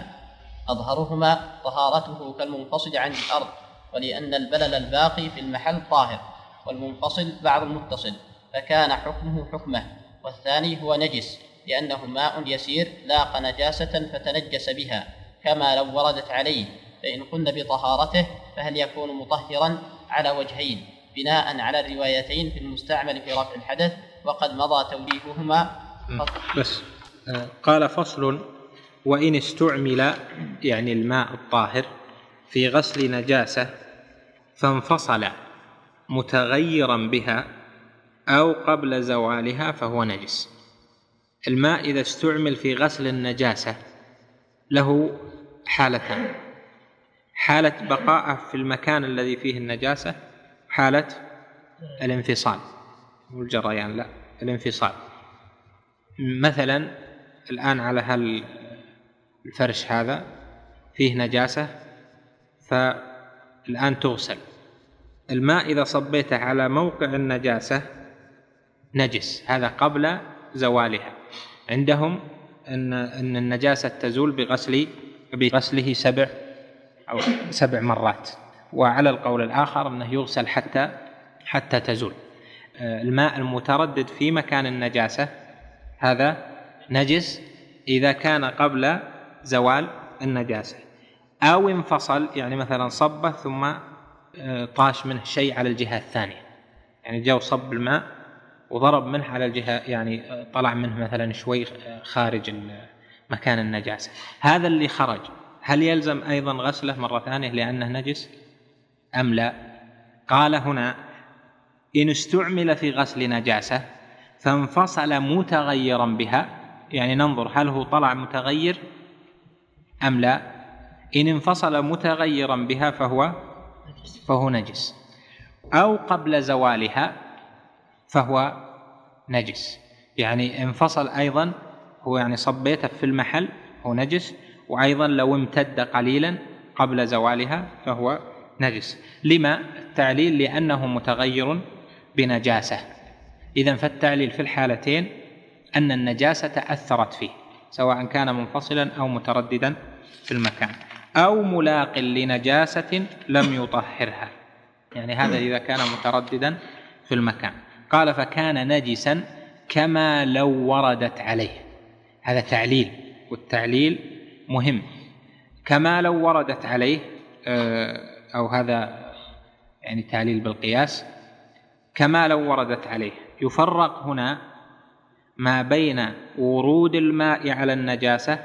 أظهرهما طهارته كالمنفصل عن الأرض، ولأن البلل الباقي في المحل طاهر، والمنفصل بعض المتصل، فكان حكمه حكمه. والثاني هو نجس لأنه ماء يسير لاق نجاسة فتنجس بها، كما لو وردت عليه. فإن قلنا بطهارته فهل يكون مطهرا على وجهين بناء على الروايتين في المستعمل في رفع الحدث، وقد مضى توليفهما. بس قال فصل: وإن استعمل يعني الماء الطاهر في غسل نجاسة فانفصل متغيرا بها أو قبل زوالها فهو نجس. الماء إذا استعمل في غسل النجاسة له حالتان: حالة بقائه في المكان الذي فيه النجاسة، حالة الانفصال والجريان لا الانفصال. مثلا الآن على هالفرش هذا فيه نجاسة فالآن تغسل، الماء إذا صبيته على موقع النجاسة نجس، هذا قبل زوالها. عندهم أن أن النجاسة تزول بغسل بغسله سبع أو سبع مرات، وعلى القول الآخر أنه يغسل حتى حتى تزول. الماء المتردد في مكان النجاسة هذا نجس إذا كان قبل زوال النجاسة أو انفصل، يعني مثلا صبه ثم طاش منه شيء على الجهة الثانية، يعني جو صب الماء وضرب منه على الجهة، يعني طلع منه مثلا شوي خارج مكان النجاسة، هذا اللي خرج، هل يلزم أيضا غسله مرة ثانية لأنه نجس أم لا؟ قال هنا: إن استعمل في غسل نجاسة فانفصل متغيرا بها، يعني ننظر هل هو طلع متغير أم لا. إن انفصل متغيرا بها فهو فهو نجس، أو قبل زوالها فهو نجس، يعني انفصل أيضا هو، يعني صبيته في المحل هو نجس، وأيضا لو امتد قليلا قبل زوالها فهو نجس. لما؟ التعليل لأنه متغير بنجاسة. إذن فالتعليل في الحالتين أن النجاسة أثرت فيه، سواء كان منفصلا أو مترددا في المكان، أو ملاق لنجاسة لم يطهرها، يعني هذا إذا كان مترددا في المكان. قال: فكان نجسا كما لو وردت عليه. هذا تعليل، والتعليل مهم. كما لو وردت عليه، أو هذا يعني تعليل بالقياس. كما لو وردت عليه، يفرق هنا ما بين ورود الماء على النجاسة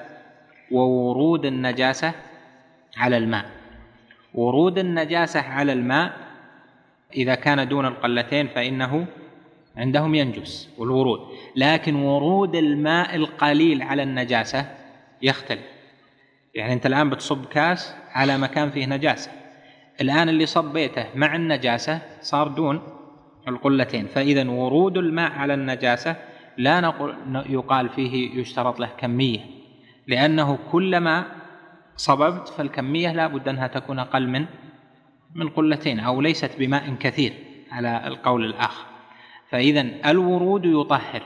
وورود النجاسة على الماء. ورود النجاسة على الماء إذا كان دون القلتين فإنه عندهم ينجس والورود، لكن ورود الماء القليل على النجاسة يختلف. يعني أنت الآن بتصب كاس على مكان فيه نجاسة، الآن اللي صبيته مع النجاسة صار دون القلتين، فإذا ورود الماء على النجاسة لا نقول يقال فيه يشترط له كمية، لأنه كلما صببت فالكمية لا بد أنها تكون أقل من من قلتين، أو ليست بماء كثير على القول الآخر. فإذا الورود يطهر،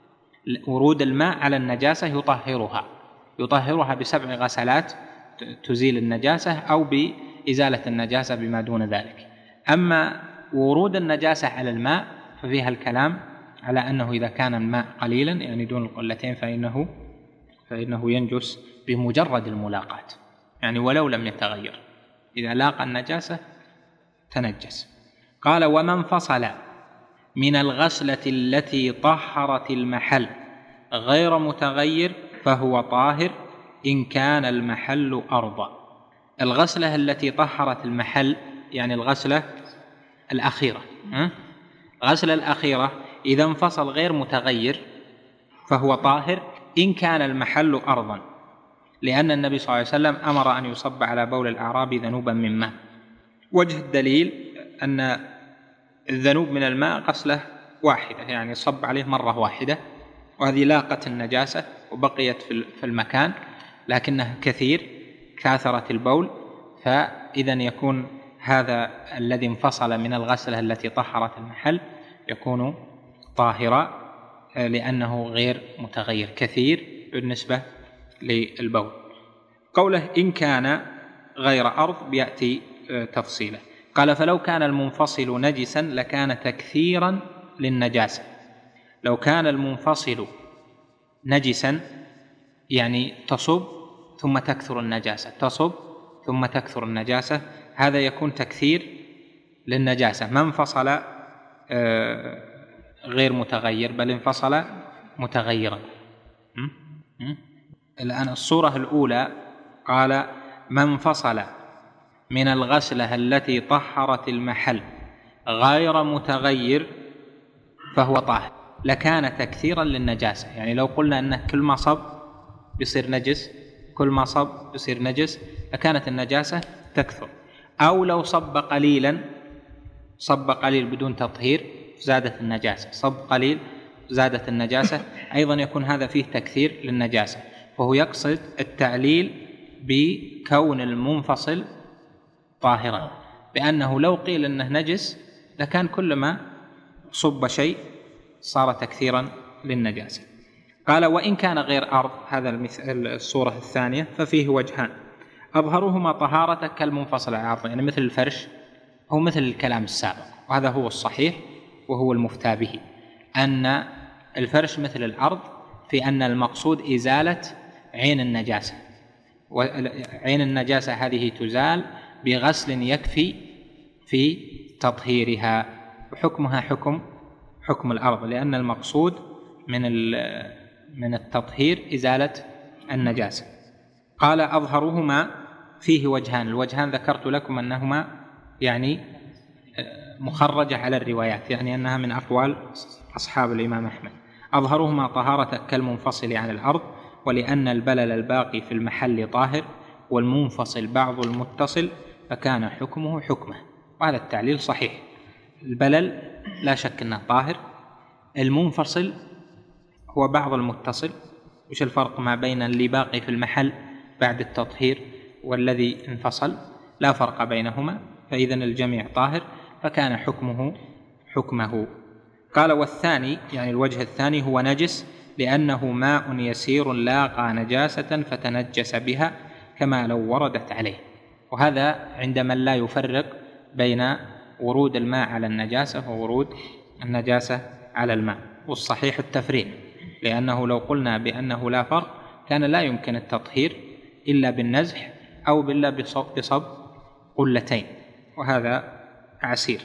ورود الماء على النجاسة يطهرها يطهرها بسبع غسلات تزيل النجاسة، أو بإزالة النجاسة بما دون ذلك. أما ورود النجاسة على الماء ففيها الكلام على أنه إذا كان الماء قليلا يعني دون القلتين فإنه فإنه ينجس بمجرد الملاقاة، يعني ولو لم يتغير، إذا لاقى النجاسة تنجس. قال: ومن فصل من الغسلة التي طهرت المحل غير متغير فهو طاهر إن كان المحل أرضا. الغسلة التي طهرت المحل يعني الغسلة الأخيرة، الغسلة الأخيرة إذا انفصل غير متغير فهو طاهر إن كان المحل أرضا، لأن النبي صلى الله عليه وسلم أمر أن يصب على بول الأعرابي ذنوبا من ماء. وجه الدليل أن الذنوب من الماء غسلة واحدة، يعني صب عليه مرة واحدة، وهذه لاقت النجاسة وبقيت في المكان لكنه كثير كاثرة البول، فإذا يكون هذا الذي انفصل من الغسلة التي طهرت المحل يكون طاهرا، لأنه غير متغير كثير بالنسبة للبول. قوله إن كان غير أرض بيأتي تفصيله. قال فلو كان المنفصل نجسا لكان تكثيرا للنجاسة. لو كان المنفصل نجسا يعني تصب ثم تكثر النجاسة، تصب ثم تكثر النجاسة، هذا يكون تكثير للنجاسة، ما انفصل غير متغير بل انفصل متغيرا. الآن الصورة الأولى قال ما انفصل من الغسلة التي طهرت المحل غير متغير فهو طاهر، لكان تكثيرا للنجاسة. يعني لو قلنا أنه كل ما صب يصير نجس، كل ما صب يصير نجس، لكانت النجاسة تكثر. أو لو صب قليلا، صب قليل بدون تطهير زادت النجاسة، صب قليل زادت النجاسة، أيضا يكون هذا فيه تكثير للنجاسة. فهو يقصد التعليل بكون المنفصل طاهرا، بأنه لو قيل أنه نجس لكان كلما صب شيء صار تكثيرا للنجاسة. قال وإن كان غير أرض، هذا المثال الصورة الثانية، ففيه وجهان أظهرهما طهارة كالمنفصل عن الأرض، يعني مثل الفرش هو مثل الكلام السابق، وهذا هو الصحيح وهو المفتى به، أن الفرش مثل الأرض في أن المقصود إزالة عين النجاسة، وعين النجاسة هذه تزال بغسل يكفي في تطهيرها، وحكمها حكم حكم الأرض، لأن المقصود من من التطهير إزالة النجاسة. قال أظهرهما فيه وجهان، الوجهان ذكرت لكم أنهما يعني مخرجة على الروايات، يعني أنها من أقوال أصحاب الإمام أحمد. أظهرهما طهارة كالمنفصل عن الأرض، ولأن البلل الباقي في المحل طاهر والمنفصل بعض المتصل فكان حكمه حكمه، وهذا التعليل صحيح. البلل لا شك أنه طاهر، المنفصل هو بعض المتصل. وش الفرق ما بين اللي باقي في المحل بعد التطهير والذي انفصل؟ لا فرق بينهما، فإذا الجميع طاهر فكان حكمه حكمه. قال والثاني يعني الوجه الثاني هو نجس لأنه ماء يسير لاقى نجاسة فتنجس بها كما لو وردت عليه، وهذا عند من لا يفرق بين ورود الماء على النجاسة وورود النجاسة على الماء. والصحيح التفريق، لأنه لو قلنا بأنه لا فرق كان لا يمكن التطهير إلا بالنزح أو بالله بصب قلتين، وهذا عسير.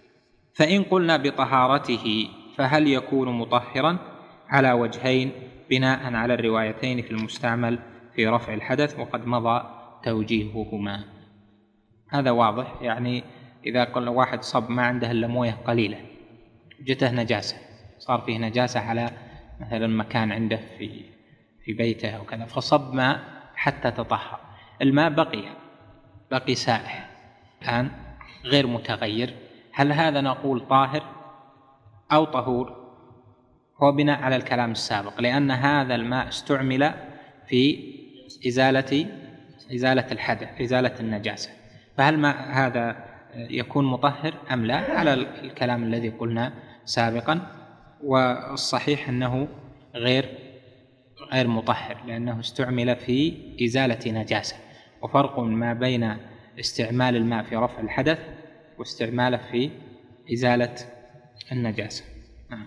فإن قلنا بطهارته فهل يكون مطهرا؟ على وجهين بناء على الروايتين في المستعمل في رفع الحدث، وقد مضى توجيههما. هذا واضح، يعني إذا قلنا واحد صب ما عنده إلا موية قليلة جته نجاسة، صار فيه نجاسة على مثلا مكان عنده في في بيته أو كذا، فصب ماء حتى تطهر، الماء بقي بقي سائح الآن غير متغير، هل هذا نقول طاهر أو طهور؟ هو بناء على الكلام السابق، لأن هذا الماء استعمل في إزالة إزالة الحدث، إزالة النجاسة، فهل ما هذا يكون مطهر أم لا؟ على الكلام الذي قلنا سابقا. والصحيح أنه غير غير مطهر، لأنه استعمل في إزالة نجاسة، وفرق ما بين استعمال الماء في رفع الحدث واستعماله في إزالة النجاسة. نعم.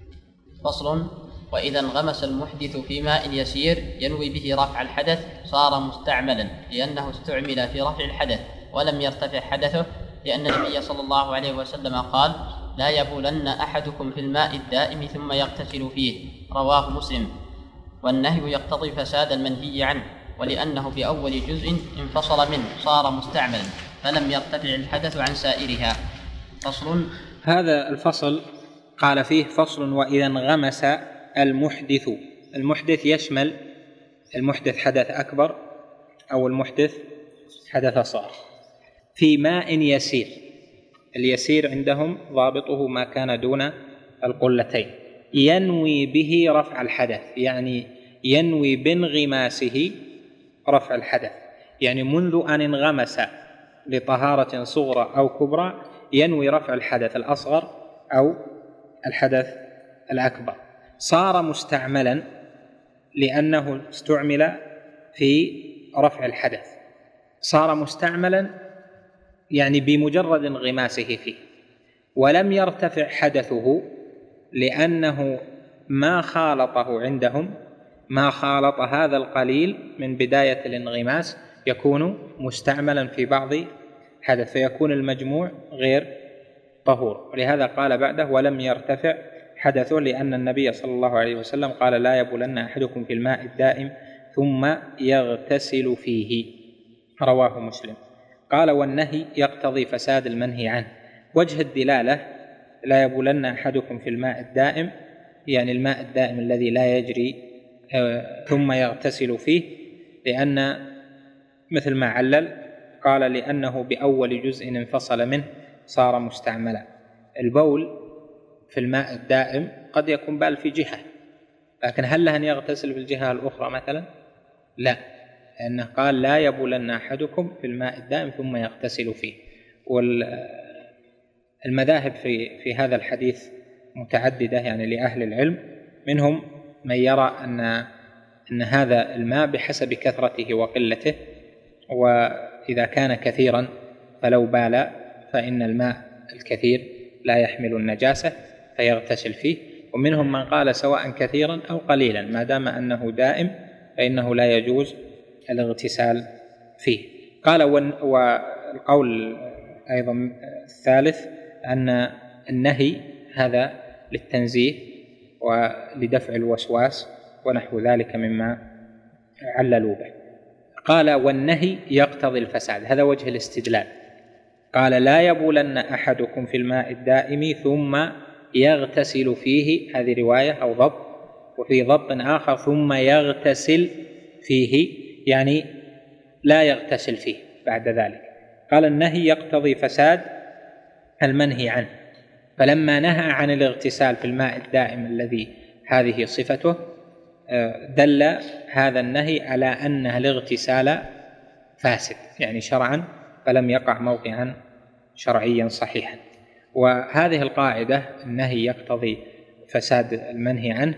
فصل: وإذا انغمس المحدث في ماء يسير ينوي به رفع الحدث صار مستعملا، لأنه استعمل في رفع الحدث ولم يرتفع حدثه، لأن النبي صلى الله عليه وسلم قال: لا يبولن أحدكم في الماء الدائم ثم يغتسل فيه، رواه مسلم. والنهي يقتضي فساد المنهي عنه، ولأنه في أول جزء انفصل منه صار مستعملا فلم يرتفع الحدث عن سائرها. فصل: هذا الفصل قال فيه فصل: وإذا انغمس المحدث. المحدث يشمل المحدث حدث أكبر أو المحدث حدث صغر في ماء يسير. اليسير عندهم ضابطه ما كان دون القلتين، ينوي به رفع الحدث، يعني ينوي بانغماسه رفع الحدث، يعني منذ أن انغمس لطهارة صغرى أو كبرى ينوي رفع الحدث الأصغر أو الحدث الأكبر. صار مستعملا لأنه استعمل في رفع الحدث، صار مستعملا يعني بمجرد انغماسه فيه، ولم يرتفع حدثه لأنه ما خالطه عندهم، ما خالط هذا القليل من بداية الانغماس يكون مستعملا في بعض حدث، فيكون المجموع غير طهور. ولهذا قال بعده ولم يرتفع حدثه، لأن النبي صلى الله عليه وسلم قال لا يبولن أحدكم في الماء الدائم ثم يغتسل فيه، رواه مسلم. قال والنهي يقتضي فساد المنهي عنه. وجه الدلالة لا يبولن أحدكم في الماء الدائم، يعني الماء الدائم الذي لا يجري ثم يغتسل فيه، لأن مثل ما علل قال لأنه بأول جزء انفصل منه صار مستعملا. البول في الماء الدائم قد يكون بال في جهة، لكن هل له أن يغتسل في الجهة الأخرى مثلا؟ لا، لأنه قال لا يبولن أحدكم في الماء الدائم ثم يغتسل فيه. والمذاهب في في هذا الحديث متعددة يعني لأهل العلم، منهم من يرى أن أن هذا الماء بحسب كثرته وقلته، وإذا كان كثيرا فلو بال فإن الماء الكثير لا يحمل النجاسة فيغتسل فيه. ومنهم من قال سواء كثيرا أو قليلا ما دام أنه دائم فإنه لا يجوز الاغتسال فيه. قال والقول أيضا الثالث أن النهي هذا للتنزيه ولدفع الوسواس ونحو ذلك مما عللوا به. قال والنهي يقتضي الفساد، هذا وجه الاستدلال. قال لا يبولن أحدكم في الماء الدائم ثم يغتسل فيه، هذه رواية أو ضبط، وفي ضبط آخر ثم يغتسل فيه، يعني لا يغتسل فيه بعد ذلك. قال النهي يقتضي فساد المنهي عنه، فلما نهى عن الاغتسال في الماء الدائم الذي هذه صفته دل هذا النهي على أن الاغتسال فاسد يعني شرعا، فلم يقع موقعا شرعيا صحيحا. وهذه القاعدة النهي يقتضي فساد المنهي عنه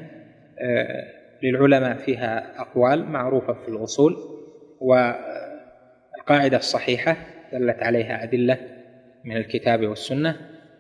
للعلماء فيها أقوال معروفة في الأصول، والقاعدة الصحيحة دلت عليها أدلة من الكتاب والسنة،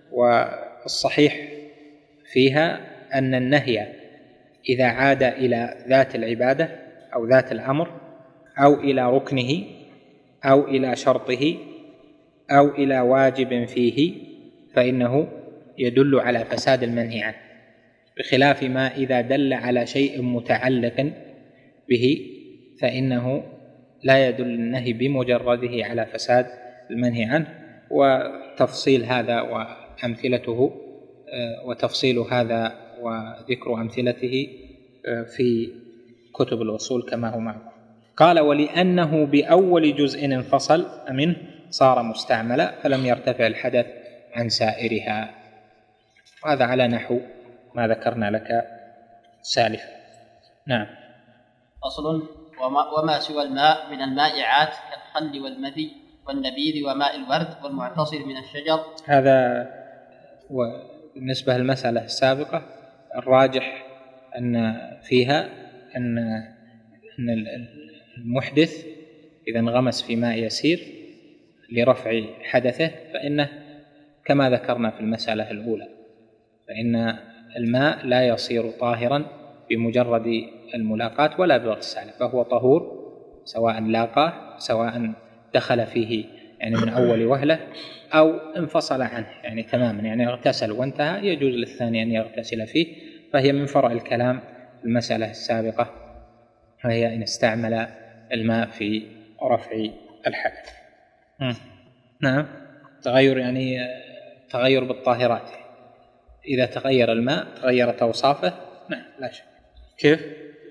والصحيح فيها أن النهي إذا عاد إلى ذات العبادة أو ذات الأمر أو إلى ركنه أو إلى شرطه أو إلى واجب فيه فإنه يدل على فساد المنهي عنه، بخلاف ما إذا دل على شيء متعلق به فإنه لا يدل النهي بمجرده على فساد المنهي عنه. وتفصيل هذا وأمثلته وتفصيل هذا وذكر أمثلته في كتب الأصول كما هو معروف. قال ولأنه بأول جزء انفصل منه صار مستعملا فلم يرتفع الحدث عن سائرها. وهذا على نحو ما ذكرنا لك سالفا. نعم. فصل وما, وما سوى الماء من المائعات كالخل والمذي والنبيذ وماء الورد والمعتصر من الشجر. هذا بالنسبة للمسألة السابقة الراجح أن فيها أن أن المحدث إذا انغمس في ماء يسير لرفع حدثه فإنه كما ذكرنا في المسألة الأولى، فإن الماء لا يصير طاهرا بمجرد الملاقاة ولا باغتساله، فهو طهور سواء لاقاه سواء دخل فيه يعني من أول وهلة أو انفصل عنه يعني تماما، يعني اغتسل وانتهى يجوز للثاني أن يغتسل فيه. فهي من فرع الكلام المسألة السابقة، وهي إن استعمل الماء في رفع الحدث. نعم. تغير يعني تغير بالطاهرات، إذا تغير الماء تغيرت أوصافه. نعم لا شك. كيف؟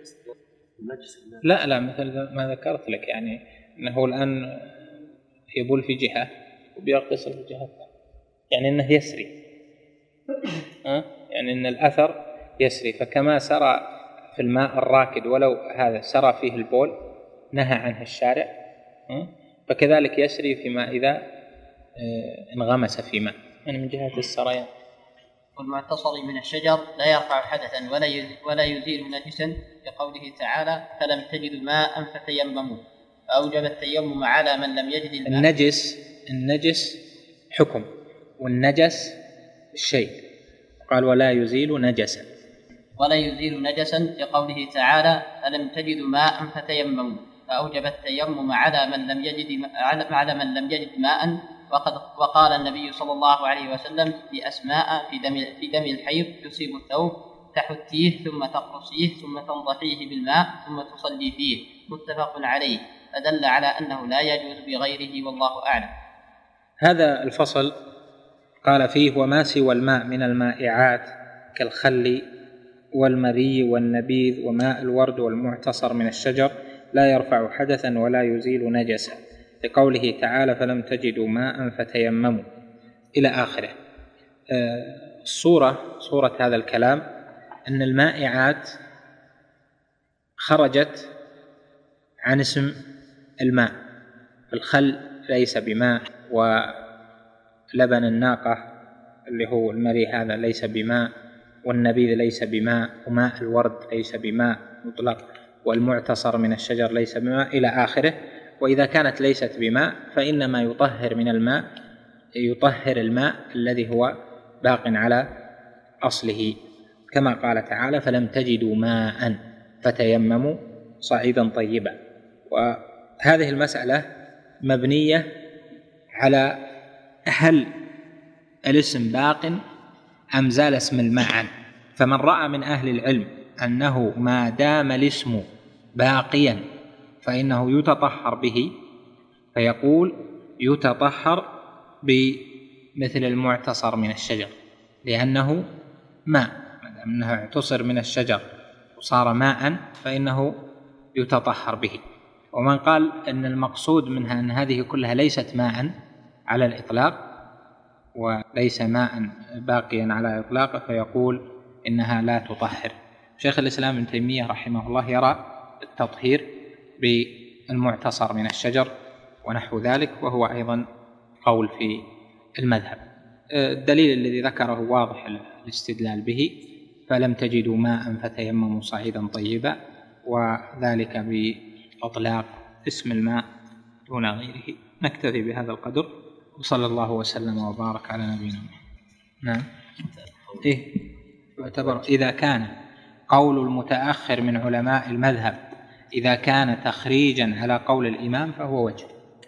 لا لا مثل ما ذكرت لك، يعني أنه الآن يبول في جهة وبيغتسل في جهة، يعني أنه يسري، أه؟ يعني أن الأثر يسري، فكما سرى في الماء الراكد ولو هذا سرى فيه البول نهى عنه الشارع، أه؟ فكذلك يسري فيما إذا اه انغمس في ماء يعني من جهة السريان. والمعتصر من الشجر لا يرفع حدثا ولا ولا يزيل نجسا، لقوله تعالى فلم تجد ماء فتيمموا، فأوجب التيمم على من لم يجد الماء. النجس النجس حكم والنجس الشيء، قال ولا يزيل نجسا. ولا يزيل نجسا لقوله تعالى ألم تجدوا ماء فتيمموا، فأوجب التيمم على من لم يجد على من لم يجد ماء. وقد وقال النبي صلى الله عليه وسلم لأسماء في دم في دم الحيض يصيب الثوب تحتيه ثم تقرصيه ثم تنضحيه بالماء ثم تصلي فيه، متفق عليه، فدل على أنه لا يجوز بغيره والله أعلم. هذا الفصل قال فيه وما سوى الماء من المائعات كالخل والمري والنبيذ وماء الورد والمعتصر من الشجر لا يرفع حدثا ولا يزيل نجسا، لقوله تعالى فلم تجدوا ماء فتيمموا إلى آخره. الصورة صورة هذا الكلام أن المائعات خرجت عن اسم الماء، الخل ليس بماء، ولبن الناقة اللي هو المري هذا ليس بماء، والنبيذ ليس بماء، وماء الورد ليس بماء مطلق، والمعتصر من الشجر ليس بماء إلى آخره. وإذا كانت ليست بماء فإنما يطهر من الماء يطهر الماء الذي هو باق على أصله، كما قال تعالى فلم تجدوا ماء فتيمموا صعيدا طيبا. وهذه المسألة مبنية على هل الاسم باق أم زال اسم الماء عنه. فمن رأى من أهل العلم أنه ما دام الاسم باقيا فإنه يتطهر به، فيقول يتطهر بمثل المعتصر من الشجر لأنه ماء، ما دام أنه اعتصر من الشجر وصار ماء فإنه يتطهر به. ومن قال أن المقصود منها أن هذه كلها ليست ماء على الإطلاق وليس ماء باقيا على إطلاقه فيقول إنها لا تطهر. شيخ الإسلام ابن تيمية رحمه الله يرى التطهير بالمعتصر من الشجر ونحو ذلك، وهو أيضا قول في المذهب. الدليل الذي ذكره واضح الاستدلال به، فلم تجدوا ماء فتيمموا صعيدا طيبا، وذلك بإطلاق اسم الماء دون غيره. نكتفي بهذا القدر، وصلى الله وسلم وبارك على نبينا محمد. نعم. إيه يعتبر إذا كان قول المتأخر من علماء المذهب إذا كان تخريجا على قول الإمام فهو وجه.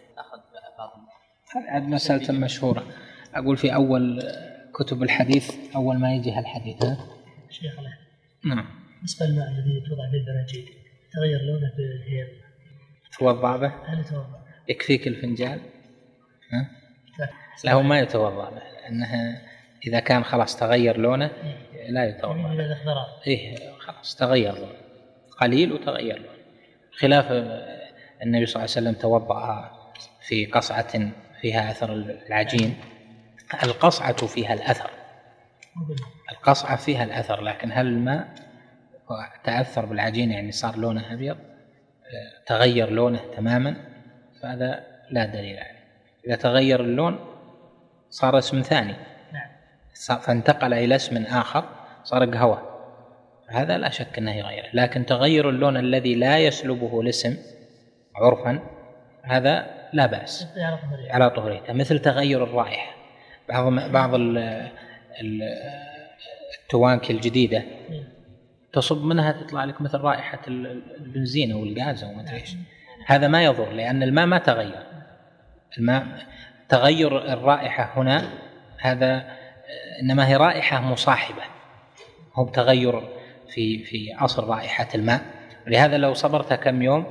هذه مسألة مشهورة، أقول في أول كتب الحديث أول ما يجي هالحديث. ها شيخ الله. نعم. بالنسبة للماء الذي توضع به البراجيل تغير لونه بالهيل، توضع به؟ هل يتوضأ؟ يكفيك الفنجان؟ ها؟ لا هو ما يتوضأ به، لأنها إذا كان خلاص تغير لونه لا يتوضأ به. إيه خلاص تغير لونه قليل وتغير لونه، خلاف النبي صلى الله عليه وسلم توضأ في قصعة فيها أثر العجين. القصعة فيها الأثر، القصعة فيها الأثر، لكن هل الماء تأثر بالعجين يعني صار لونه أبيض تغير لونه تماما، فهذا لا دليل عليه. إذا تغير اللون صار اسم ثاني فانتقل إلى اسم آخر صار قهوة، هذا لا شك أنه يغيره. لكن تغير اللون الذي لا يسلبه الاسم عرفا هذا لا بأس على طهوريته، مثل تغير الرائحة. بعض بعض التوانك الجديدة تصب منها تطلع لك مثل رائحة البنزين أو الغاز أو ما أدري إيش، هذا ما يضر لأن الماء ما تغير. الماء تغير الرائحة هنا هذا إنما هي رائحة مصاحبة، هو بتغير في في أصل رائحة الماء. لهذا لو صبرت كم يوم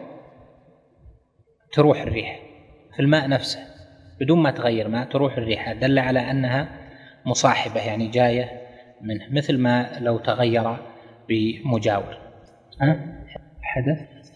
تروح الريح في الماء نفسه بدون ما تغير ماء، تروح الريحة، دل على أنها مصاحبة يعني جاية منه، مثل ما لو تغير بمجاور. أه؟ حدث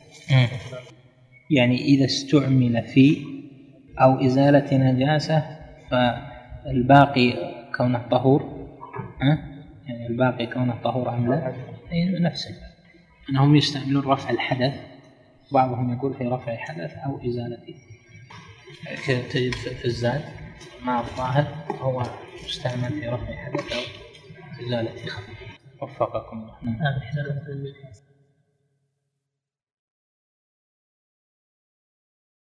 يعني إذا استعمل في أو إزالة نجاسة فالباقي كونه طهور. أه؟ يعني الباقي كونه طهور أم لا؟ نفسه أنهم يستعملون رفع الحدث، بعضهم يقول في رفع حدث أو إزالته. تجد في الزاد مع الظاهر هو يستعمل في رفع حدث أو إزالة خبث. وفقكم الله.